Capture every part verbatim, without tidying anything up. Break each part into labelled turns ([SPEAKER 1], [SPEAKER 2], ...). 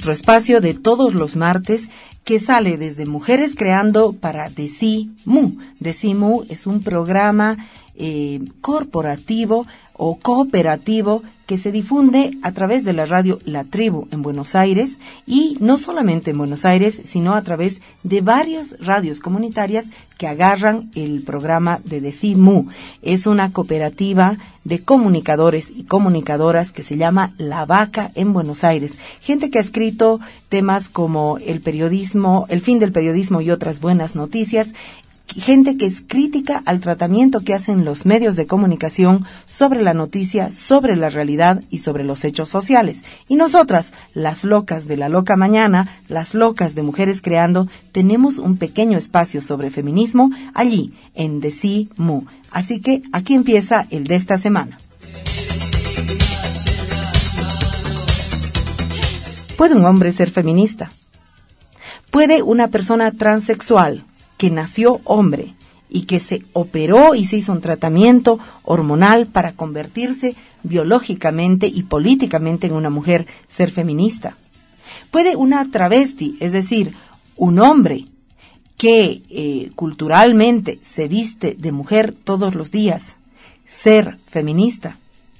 [SPEAKER 1] nuestro espacio de todos los martes que sale desde Mujeres Creando para DeciMu. DeciMu es un programa eh, corporativo o cooperativo que se difunde a través de la radio La Tribu en Buenos Aires, y no solamente en Buenos Aires, sino a través de varias radios comunitarias que agarran el programa de DeciMu. Es una cooperativa de comunicadores y comunicadoras que se llama La Vaca en Buenos Aires. Gente que ha escrito temas como el periodismo, el fin del periodismo y otras buenas noticias. Gente que es crítica al tratamiento que hacen los medios de comunicación sobre la noticia, sobre la realidad y sobre los hechos sociales. Y nosotras, las locas de la loca mañana, las locas de Mujeres Creando, tenemos un pequeño espacio sobre feminismo allí, en DeciMu. Así que aquí empieza el de esta semana. ¿Puede un hombre ser feminista? ¿Puede una persona transexual que nació hombre y que se operó y se hizo un tratamiento hormonal para convertirse biológicamente y políticamente en una mujer ser feminista? ¿Puede una travesti, es decir, un hombre que eh, culturalmente se viste de mujer todos los días, ser feminista?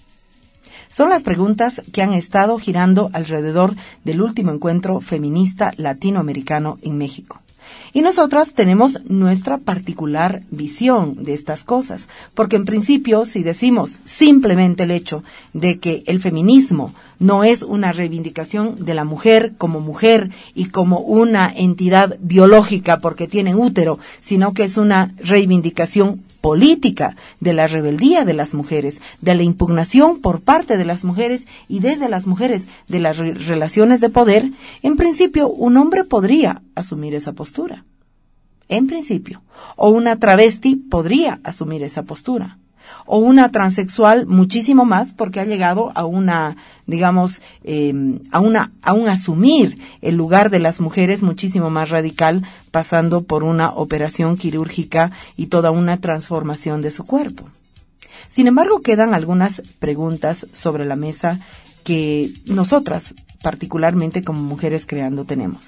[SPEAKER 1] Son las preguntas que han estado girando alrededor del último encuentro feminista latinoamericano en México. Y nosotras tenemos nuestra particular visión de estas cosas, porque en principio, si decimos simplemente el hecho de que el feminismo no es una reivindicación de la mujer como mujer y como una entidad biológica porque tiene útero, sino que es una reivindicación política de la rebeldía de las mujeres, de la impugnación por parte de las mujeres y desde las mujeres de las re- relaciones de poder, en principio un hombre podría asumir esa postura. En principio. O una travesti podría asumir esa postura. O una transexual muchísimo más, porque ha llegado a una, digamos, eh, a una, a un asumir el lugar de las mujeres muchísimo más radical, pasando por una operación quirúrgica y toda una transformación de su cuerpo. Sin embargo, quedan algunas preguntas sobre la mesa que nosotras, particularmente como Mujeres Creando, tenemos.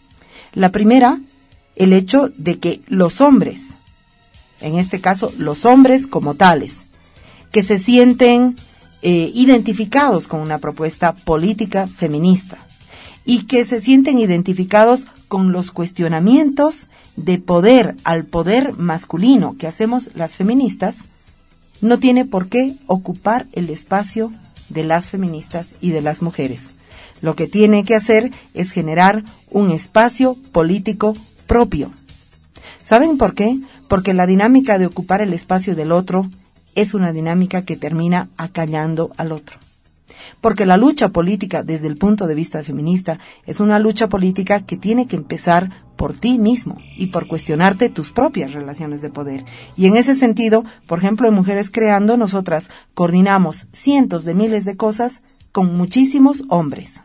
[SPEAKER 1] La primera, el hecho de que los hombres, en este caso los hombres como tales, que se sienten eh, identificados con una propuesta política feminista y que se sienten identificados con los cuestionamientos de poder al poder masculino que hacemos las feministas, no tiene por qué ocupar el espacio de las feministas y de las mujeres. Lo que tiene que hacer es generar un espacio político propio. ¿Saben por qué? Porque la dinámica de ocupar el espacio del otro es una dinámica que termina acallando al otro. Porque la lucha política desde el punto de vista feminista es una lucha política que tiene que empezar por ti mismo y por cuestionarte tus propias relaciones de poder. Y en ese sentido, por ejemplo, en Mujeres Creando, nosotras coordinamos cientos de miles de cosas con muchísimos hombres,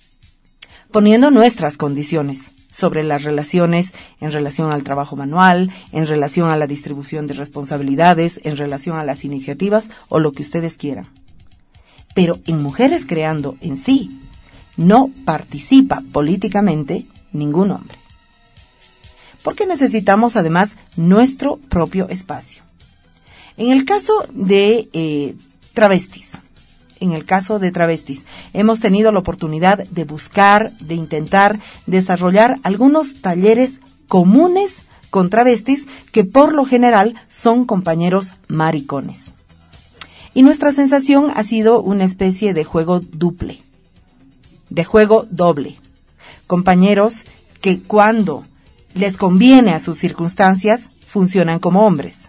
[SPEAKER 1] poniendo nuestras condiciones sobre las relaciones en relación al trabajo manual, en relación a la distribución de responsabilidades, en relación a las iniciativas o lo que ustedes quieran. Pero en Mujeres Creando en sí no participa políticamente ningún hombre. Porque necesitamos además nuestro propio espacio. En el caso de eh, travestis, En el caso de travestis, hemos tenido la oportunidad de buscar, de intentar desarrollar algunos talleres comunes con travestis que por lo general son compañeros maricones. Y nuestra sensación ha sido una especie de juego duple, de juego doble. Compañeros que cuando les conviene a sus circunstancias funcionan como hombres.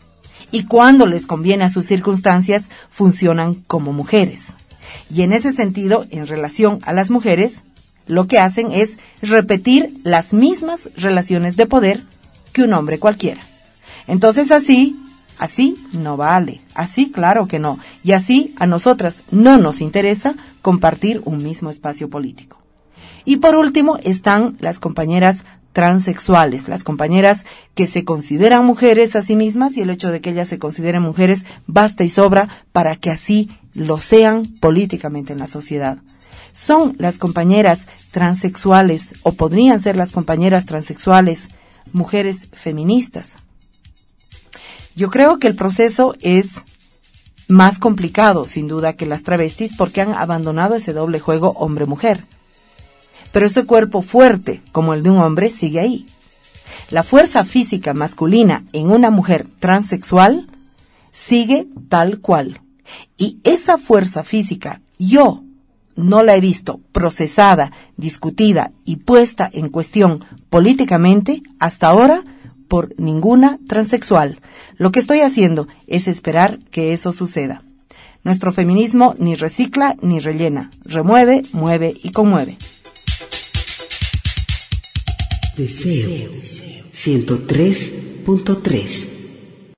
[SPEAKER 1] Y cuando les conviene a sus circunstancias, funcionan como mujeres. Y en ese sentido, en relación a las mujeres, lo que hacen es repetir las mismas relaciones de poder que un hombre cualquiera. Entonces así, así no vale, así claro que no. Y así a nosotras no nos interesa compartir un mismo espacio político. Y por último están las compañeras transexuales, las compañeras que se consideran mujeres a sí mismas, y el hecho de que ellas se consideren mujeres basta y sobra para que así lo sean políticamente en la sociedad. ¿Son las compañeras transexuales o podrían ser las compañeras transexuales mujeres feministas? Yo creo que el proceso es más complicado, sin duda, que las travestis porque han abandonado ese doble juego hombre-mujer. Pero ese cuerpo fuerte, como el de un hombre, sigue ahí. La fuerza física masculina en una mujer transexual sigue tal cual. Y esa fuerza física, yo no la he visto procesada, discutida y puesta en cuestión políticamente hasta ahora por ninguna transexual. Lo que estoy haciendo es esperar que eso suceda. Nuestro feminismo ni recicla ni rellena, remueve, mueve y conmueve.
[SPEAKER 2] Deseo ciento tres punto tres